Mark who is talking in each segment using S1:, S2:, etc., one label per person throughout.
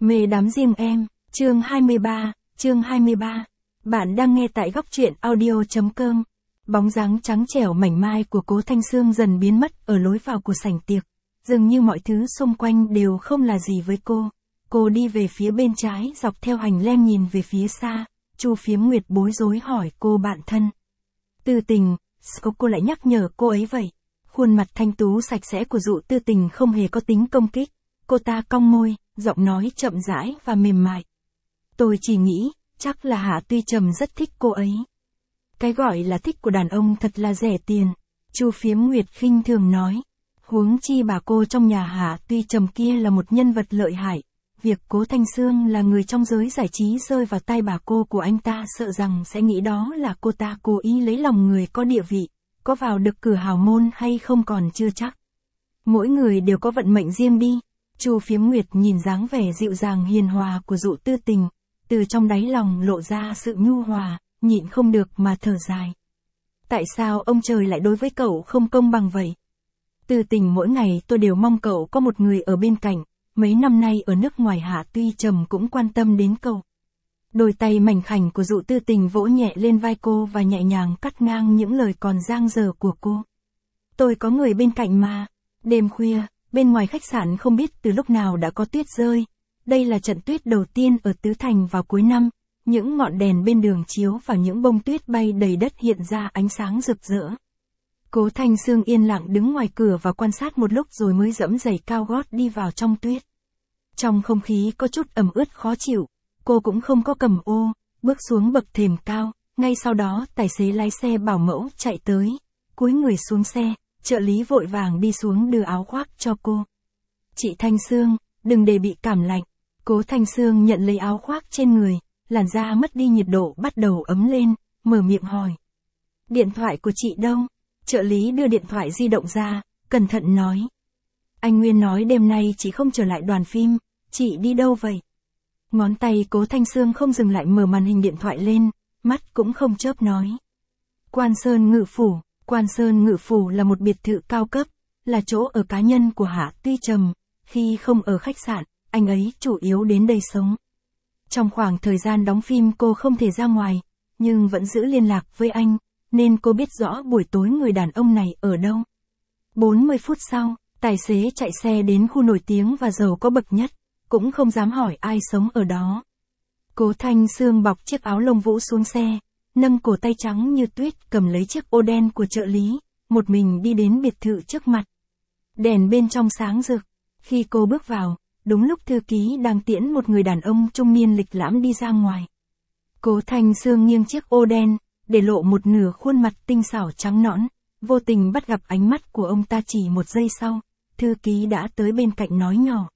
S1: Mê đắm riêng em, chương 23. Bạn đang nghe tại góc truyện audio.com. Bóng dáng trắng trẻo mảnh mai của Cố Thanh Sương dần biến mất ở lối vào của sảnh tiệc. Dường như mọi thứ xung quanh đều không là gì với cô. Cô đi về phía bên trái dọc theo hành lang nhìn về phía xa. Chu Phiếm Nguyệt bối rối hỏi cô bạn thân. Tư Tình, sao cô lại nhắc nhở cô ấy vậy? Khuôn mặt thanh tú sạch sẽ của Dụ Tư Tình không hề có tính công kích. Cô ta cong môi, giọng nói chậm rãi và mềm mại. Tôi chỉ nghĩ, chắc là Hạ Tuy Trầm rất thích cô ấy. Cái gọi là thích của đàn ông thật là rẻ tiền. Chu Phiếm Nguyệt khinh thường nói. Huống chi bà cô trong nhà Hạ Tuy Trầm kia là một nhân vật lợi hại. Việc Cố Thanh Sương là người trong giới giải trí rơi vào tay bà cô của anh ta sợ rằng sẽ nghĩ đó là cô ta cố ý lấy lòng người có địa vị, có vào được cửa hào môn hay không còn chưa chắc. Mỗi người đều có vận mệnh riêng đi. Chu Phiếm Nguyệt nhìn dáng vẻ dịu dàng hiền hòa của Dụ Tư Tình, từ trong đáy lòng lộ ra sự nhu hòa, nhịn không được mà thở dài. Tại sao ông trời lại đối với cậu không công bằng vậy? Tư Tình, mỗi ngày tôi đều mong cậu có một người ở bên cạnh, mấy năm nay ở nước ngoài Hạ Tuy Trầm cũng quan tâm đến cậu. Đôi tay mảnh khảnh của Dụ Tư Tình vỗ nhẹ lên vai cô và nhẹ nhàng cắt ngang những lời còn dang dở của cô. Tôi có người bên cạnh mà. Đêm khuya, bên ngoài khách sạn không biết từ lúc nào đã có tuyết rơi. Đây là trận tuyết đầu tiên ở Tứ Thành vào cuối năm. Những ngọn đèn bên đường chiếu vào những bông tuyết bay đầy đất hiện ra ánh sáng rực rỡ. Cố Thanh Sương yên lặng đứng ngoài cửa và quan sát một lúc rồi mới giẫm giày cao gót đi vào trong tuyết. Trong không khí có chút ẩm ướt khó chịu, cô cũng không có cầm ô, bước xuống bậc thềm cao, ngay sau đó tài xế lái xe bảo mẫu chạy tới, cúi người xuống xe, trợ lý vội vàng đi xuống đưa áo khoác cho cô. Chị Thanh Sương, đừng để bị cảm lạnh. Cố Thanh Sương nhận lấy áo khoác trên người, làn da mất đi nhiệt độ bắt đầu ấm lên, mở miệng hỏi. Điện thoại của chị đâu? Trợ lý đưa điện thoại di động ra, cẩn thận nói. Anh Nguyên nói đêm nay chị không trở lại đoàn phim, chị đi đâu vậy? Ngón tay Cố Thanh Sương không dừng lại mở màn hình điện thoại lên, mắt cũng không chớp nói. Quan Sơn Ngự Phủ. Quan Sơn Ngự Phủ là một biệt thự cao cấp, là chỗ ở cá nhân của Hạ Tuy Trầm. Khi không ở khách sạn, anh ấy chủ yếu đến đây sống. Trong khoảng thời gian đóng phim cô không thể ra ngoài, nhưng vẫn giữ liên lạc với anh, nên cô biết rõ buổi tối người đàn ông này ở đâu. 40 phút sau, tài xế chạy xe đến khu nổi tiếng và giàu có bậc nhất, cũng không dám hỏi ai sống ở đó. Cố Thanh Sương bọc chiếc áo lông vũ xuống xe, nâng cổ tay trắng như tuyết cầm lấy chiếc ô đen của trợ lý, một mình đi đến biệt thự trước mặt. Đèn bên trong sáng rực. Khi cô bước vào, đúng lúc thư ký đang tiễn một người đàn ông trung niên lịch lãm đi ra ngoài. Cố Thanh Sương nghiêng chiếc ô đen, để lộ một nửa khuôn mặt tinh xảo trắng nõn, vô tình bắt gặp ánh mắt của ông ta. Chỉ một giây sau, thư ký đã tới bên cạnh nói nhỏ.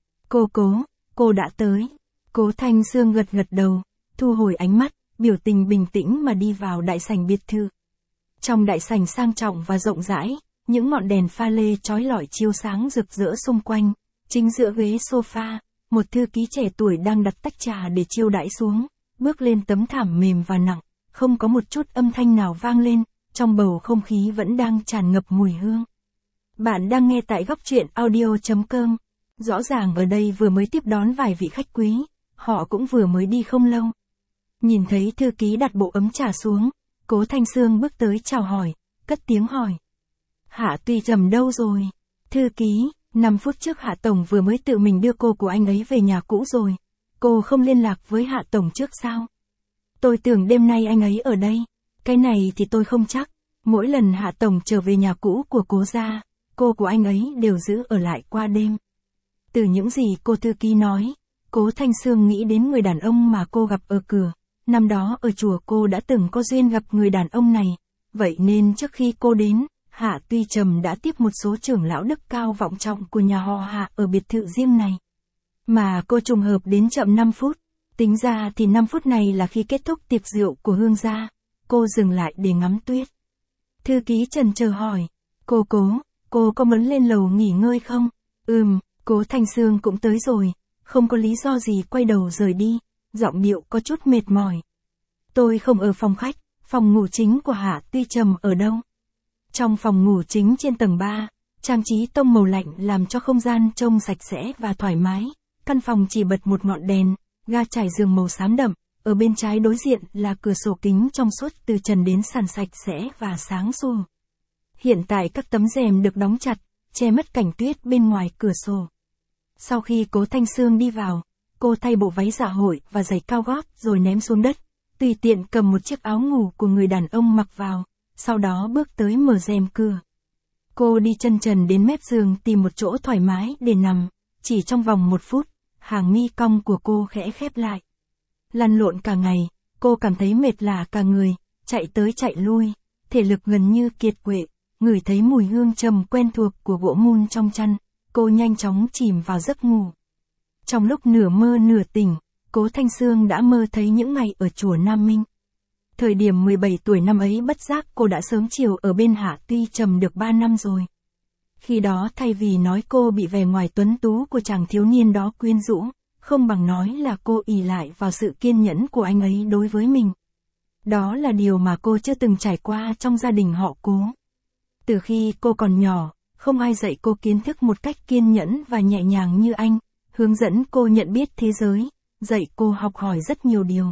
S1: Cô đã tới. Cố Thanh Sương gật gật đầu, thu hồi ánh mắt, biểu tình bình tĩnh mà đi vào đại sảnh biệt thự. Trong đại sảnh sang trọng và rộng rãi, những ngọn đèn pha lê chói lọi chiếu sáng rực rỡ xung quanh. Chính giữa ghế sofa, một thư ký trẻ tuổi đang đặt tách trà để chiêu đãi xuống, bước lên tấm thảm mềm và nặng, không có một chút âm thanh nào vang lên, trong bầu không khí vẫn đang tràn ngập mùi hương. Bạn đang nghe tại góc truyện audio.com. Rõ ràng ở đây vừa mới tiếp đón vài vị khách quý, họ cũng vừa mới đi không lâu. Nhìn thấy thư ký đặt bộ ấm trà xuống, Cố Thanh Sương bước tới chào hỏi, cất tiếng hỏi. Hạ Tuy Trầm đâu rồi? Thư ký, 5 phút trước Hạ Tổng vừa mới tự mình đưa cô của anh ấy về nhà cũ rồi. Cô không liên lạc với Hạ Tổng trước sao? Tôi tưởng đêm nay anh ấy ở đây. Cái này thì tôi không chắc. Mỗi lần Hạ Tổng trở về nhà cũ của Cố gia, cô của anh ấy đều giữ ở lại qua đêm. Từ những gì cô thư ký nói, Cố Thanh Sương nghĩ đến người đàn ông mà cô gặp ở cửa. Năm đó ở chùa cô đã từng có duyên gặp người đàn ông này. Vậy nên trước khi cô đến, Hạ Tuy Trầm đã tiếp một số trưởng lão đức cao vọng trọng của nhà họ Hạ ở biệt thự riêng này. Mà cô trùng hợp đến chậm 5 phút. Tính ra thì 5 phút này là khi kết thúc tiệc rượu của Hương gia. Cô dừng lại để ngắm tuyết. Thư ký chần chờ hỏi. Cô có muốn lên lầu nghỉ ngơi không? Cố Thanh Sương cũng tới rồi. Không có lý do gì quay đầu rời đi. Giọng điệu có chút mệt mỏi. Tôi không ở phòng khách. Phòng ngủ chính của Hạ Tuy Trầm ở đâu? Trong phòng ngủ chính trên tầng 3, trang trí tông màu lạnh làm cho không gian trông sạch sẽ và thoải mái. Căn phòng chỉ bật một ngọn đèn, ga trải giường màu xám đậm, ở bên trái đối diện là cửa sổ kính trong suốt từ trần đến sàn sạch sẽ và sáng sủa. Hiện tại các tấm rèm được đóng chặt, che mất cảnh tuyết bên ngoài cửa sổ. Sau khi Cố Thanh Sương đi vào, cô thay bộ váy dạ hội và giày cao gót rồi ném xuống đất, tùy tiện cầm một chiếc áo ngủ của người đàn ông mặc vào, sau đó bước tới mở rèm cửa. Cô đi chân trần đến mép giường tìm một chỗ thoải mái để nằm, chỉ trong vòng 1 phút, hàng mi cong của cô khẽ khép lại. Lăn lộn cả ngày, cô cảm thấy mệt lả cả người, chạy tới chạy lui, thể lực gần như kiệt quệ, ngửi thấy mùi hương trầm quen thuộc của gỗ mun trong chăn, cô nhanh chóng chìm vào giấc ngủ. Trong lúc nửa mơ nửa tỉnh, Cố Thanh Sương đã mơ thấy những ngày ở chùa Nam Minh. Thời điểm 17 tuổi năm ấy bất giác cô đã sớm chiều ở bên Hạ Tuy Trầm được 3 năm rồi. Khi đó thay vì nói cô bị vẻ ngoài tuấn tú của chàng thiếu niên đó quyến rũ, không bằng nói là cô ỷ lại vào sự kiên nhẫn của anh ấy đối với mình. Đó là điều mà cô chưa từng trải qua trong gia đình họ Cố. Từ khi cô còn nhỏ, không ai dạy cô kiến thức một cách kiên nhẫn và nhẹ nhàng như anh, hướng dẫn cô nhận biết thế giới, dạy cô học hỏi rất nhiều điều.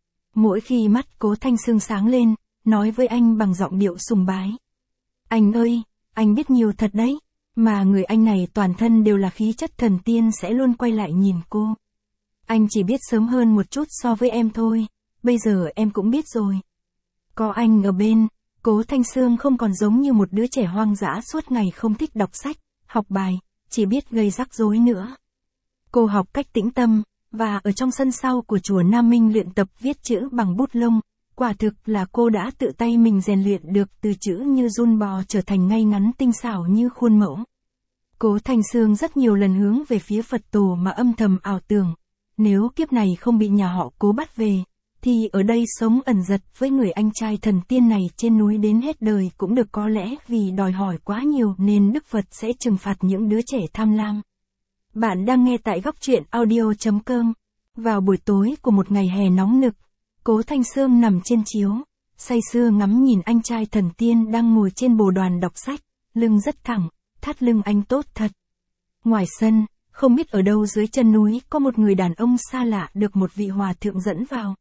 S1: Mỗi khi mắt Cố Thanh Sương sáng lên, nói với anh bằng giọng điệu sùng bái. Anh ơi, anh biết nhiều thật đấy, mà người anh này toàn thân đều là khí chất thần tiên sẽ luôn quay lại nhìn cô. Anh chỉ biết sớm hơn một chút so với em thôi, bây giờ em cũng biết rồi. Có anh ở bên, Cố Thanh Sương không còn giống như một đứa trẻ hoang dã suốt ngày không thích đọc sách, học bài, chỉ biết gây rắc rối nữa. Cô học cách tĩnh tâm, và ở trong sân sau của chùa Nam Minh luyện tập viết chữ bằng bút lông, quả thực là cô đã tự tay mình rèn luyện được từ chữ như giun bò trở thành ngay ngắn tinh xảo như khuôn mẫu. Cố Thanh Sương rất nhiều lần hướng về phía Phật tổ mà âm thầm ảo tưởng, nếu kiếp này không bị nhà họ Cố bắt về, thì ở đây sống ẩn giật với người anh trai thần tiên này trên núi đến hết đời cũng được, có lẽ vì đòi hỏi quá nhiều nên Đức Phật sẽ trừng phạt những đứa trẻ tham lam. Bạn đang nghe tại góc truyện audio.com. Vào buổi tối của một ngày hè nóng nực, Cố Thanh Sương nằm trên chiếu, say sưa ngắm nhìn anh trai thần tiên đang ngồi trên bồ đoàn đọc sách, lưng rất thẳng, thắt lưng anh tốt thật. Ngoài sân, không biết ở đâu dưới chân núi có một người đàn ông xa lạ được một vị hòa thượng dẫn vào.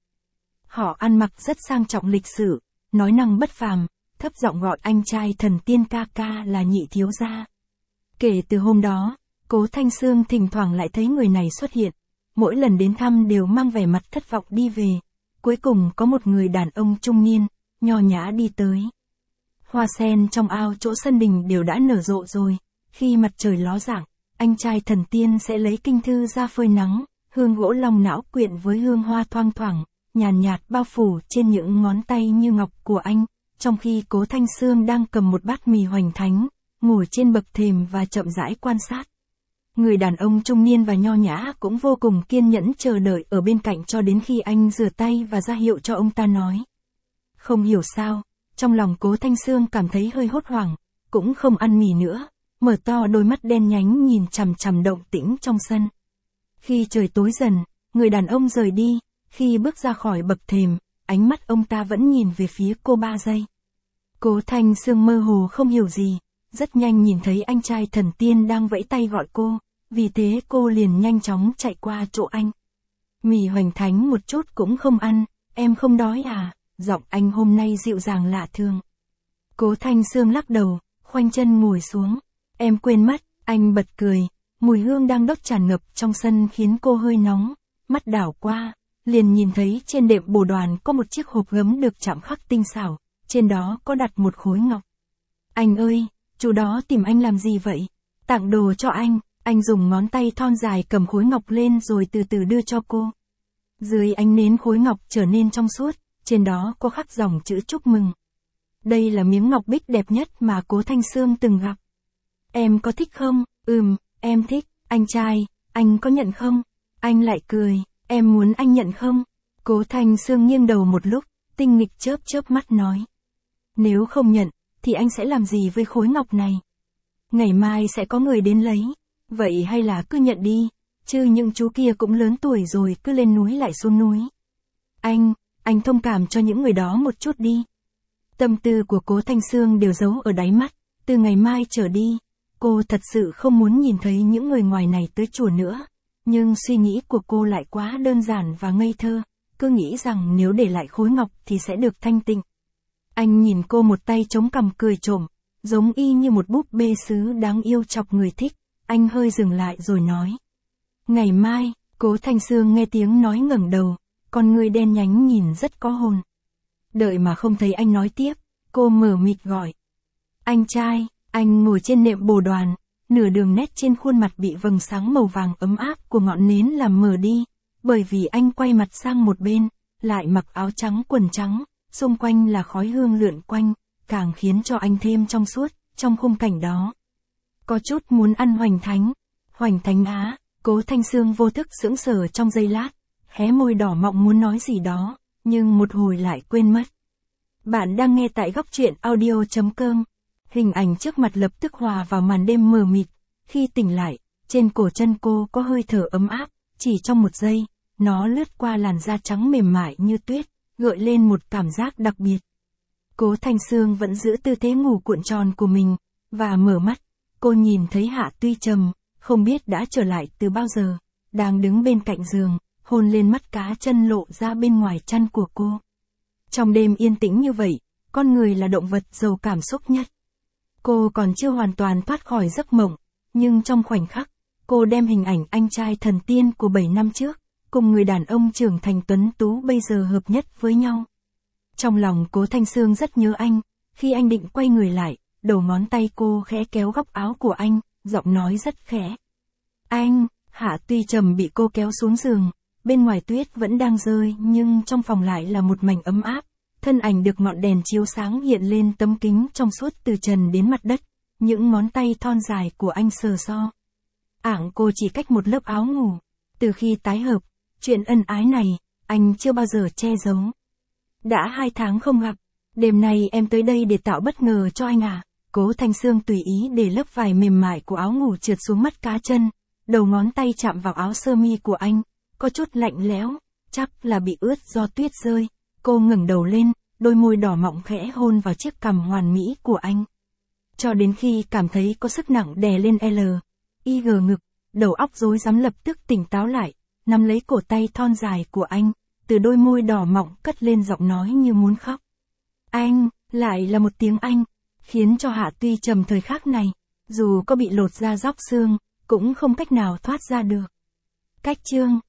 S1: Họ ăn mặc rất sang trọng lịch sự, nói năng bất phàm, thấp giọng gọi anh trai thần tiên ca ca là Nhị thiếu gia. Kể từ hôm đó, Cố Thanh Sương thỉnh thoảng lại thấy người này xuất hiện, mỗi lần đến thăm đều mang vẻ mặt thất vọng đi về. Cuối cùng có một người đàn ông trung niên, nho nhã đi tới. Hoa sen trong ao chỗ sân đình đều đã nở rộ rồi, khi mặt trời ló dạng, anh trai thần tiên sẽ lấy kinh thư ra phơi nắng, hương gỗ long não quyện với hương hoa thoang thoảng, nhàn nhạt bao phủ trên những ngón tay như ngọc của anh, trong khi Cố Thanh Sương đang cầm một bát mì hoành thánh, ngồi trên bậc thềm và chậm rãi quan sát. Người đàn ông trung niên và nho nhã cũng vô cùng kiên nhẫn chờ đợi ở bên cạnh cho đến khi anh rửa tay và ra hiệu cho ông ta nói. Không hiểu sao, trong lòng Cố Thanh Sương cảm thấy hơi hốt hoảng, cũng không ăn mì nữa, mở to đôi mắt đen nhánh nhìn chằm chằm động tĩnh trong sân. Khi trời tối dần, người đàn ông rời đi, khi bước ra khỏi bậc thềm, ánh mắt ông ta vẫn nhìn về phía cô 3 giây. Cố Thanh Sương mơ hồ không hiểu gì, rất nhanh nhìn thấy anh trai thần tiên đang vẫy tay gọi cô, vì thế cô liền nhanh chóng chạy qua chỗ anh. Mì hoành thánh một chút cũng không ăn, em không đói à? Giọng anh hôm nay dịu dàng lạ thường. Cố Thanh Sương lắc đầu, khoanh chân ngồi xuống. Em quên mất, anh bật cười, mùi hương đang đốt tràn ngập trong sân khiến cô hơi nóng, mắt đảo qua, liền nhìn thấy trên đệm bồ đoàn có một chiếc hộp gấm được chạm khắc tinh xảo, trên đó có đặt một khối ngọc. Anh ơi, chú đó tìm anh làm gì vậy? Tặng đồ cho anh dùng ngón tay thon dài cầm khối ngọc lên rồi từ từ đưa cho cô. Dưới ánh nến khối ngọc trở nên trong suốt, trên đó có khắc dòng chữ chúc mừng. Đây là miếng ngọc bích đẹp nhất mà Cố Thanh Sương từng gặp. Em có thích không? Em thích. Anh trai, anh có nhận không? Anh lại cười, em muốn anh nhận không? Cố Thanh Sương nghiêng đầu một lúc, tinh nghịch chớp chớp mắt nói. Nếu không nhận, thì anh sẽ làm gì với khối ngọc này? Ngày mai sẽ có người đến lấy, vậy hay là cứ nhận đi, chứ những chú kia cũng lớn tuổi rồi cứ lên núi lại xuống núi. Anh thông cảm cho những người đó một chút đi. Tâm tư của Cố Thanh Sương đều giấu ở đáy mắt, từ ngày mai trở đi, cô thật sự không muốn nhìn thấy những người ngoài này tới chùa nữa, Nhưng suy nghĩ của cô lại quá đơn giản và ngây thơ, cứ nghĩ rằng nếu để lại khối ngọc thì sẽ được thanh tịnh. Anh nhìn cô một tay chống cằm cười trộm, giống y như một búp bê sứ đáng yêu chọc người thích. Anh hơi dừng lại rồi nói. Ngày mai, Cố Thanh Sương nghe tiếng nói ngẩng đầu, con người đen nhánh nhìn rất có hồn. Đợi mà không thấy anh nói tiếp, cô mở mịt gọi. Anh trai, anh ngồi trên nệm bồ đoàn, nửa đường nét trên khuôn mặt bị vầng sáng màu vàng ấm áp của ngọn nến làm mờ đi, bởi vì anh quay mặt sang một bên, lại mặc áo trắng quần trắng, xung quanh là khói hương lượn quanh, càng khiến cho anh thêm trong suốt, trong khung cảnh đó. Có chút muốn ăn hoành thánh á, Cố Thanh Sương vô thức sững sờ trong giây lát, hé môi đỏ mọng muốn nói gì đó, nhưng một hồi lại quên mất. Bạn đang nghe tại góc truyện audio.com. Hình ảnh trước mặt lập tức hòa vào màn đêm mờ mịt, khi tỉnh lại, trên cổ chân cô có hơi thở ấm áp, chỉ trong một giây, nó lướt qua làn da trắng mềm mại như tuyết, gợi lên một cảm giác đặc biệt. Cố Thanh Sương vẫn giữ tư thế ngủ cuộn tròn của mình, và mở mắt, cô nhìn thấy Hạ Tuy Trầm, không biết đã trở lại từ bao giờ, đang đứng bên cạnh giường, hôn lên mắt cá chân lộ ra bên ngoài chăn của cô. Trong đêm yên tĩnh như vậy, con người là động vật giàu cảm xúc nhất. Cô còn chưa hoàn toàn thoát khỏi giấc mộng, nhưng trong khoảnh khắc, cô đem hình ảnh anh trai thần tiên của 7 năm trước, cùng người đàn ông trưởng thành tuấn tú bây giờ hợp nhất với nhau. Trong lòng Cố Thanh Sương rất nhớ anh, khi anh định quay người lại, đầu ngón tay cô khẽ kéo góc áo của anh, giọng nói rất khẽ. Anh, Hạ Tuy Trầm bị cô kéo xuống giường, bên ngoài tuyết vẫn đang rơi nhưng trong phòng lại là một mảnh ấm áp, thân ảnh được ngọn đèn chiếu sáng hiện lên tấm kính trong suốt từ trần đến mặt đất, những ngón tay thon dài của anh sờ so. Ảng cô chỉ cách một lớp áo ngủ, từ khi tái hợp, chuyện ân ái này, anh chưa bao giờ che giấu. Đã 2 tháng không gặp, đêm nay em tới đây để tạo bất ngờ cho anh à? Cố Thanh Sương tùy ý để lớp vải mềm mại của áo ngủ trượt xuống mắt cá chân, đầu ngón tay chạm vào áo sơ mi của anh, có chút lạnh lẽo, chắc là bị ướt do tuyết rơi. Cô ngẩng đầu lên, đôi môi đỏ mọng khẽ hôn vào chiếc cằm hoàn mỹ của anh. Cho đến khi cảm thấy có sức nặng đè lên IG ngực, đầu óc rối rắm lập tức tỉnh táo lại, nắm lấy cổ tay thon dài của anh, từ đôi môi đỏ mọng cất lên giọng nói như muốn khóc. Anh, lại là một tiếng Anh, khiến cho Hạ Tuy Trầm thời khắc này, dù có bị lột da róc xương, cũng không cách nào thoát ra được. Cách chương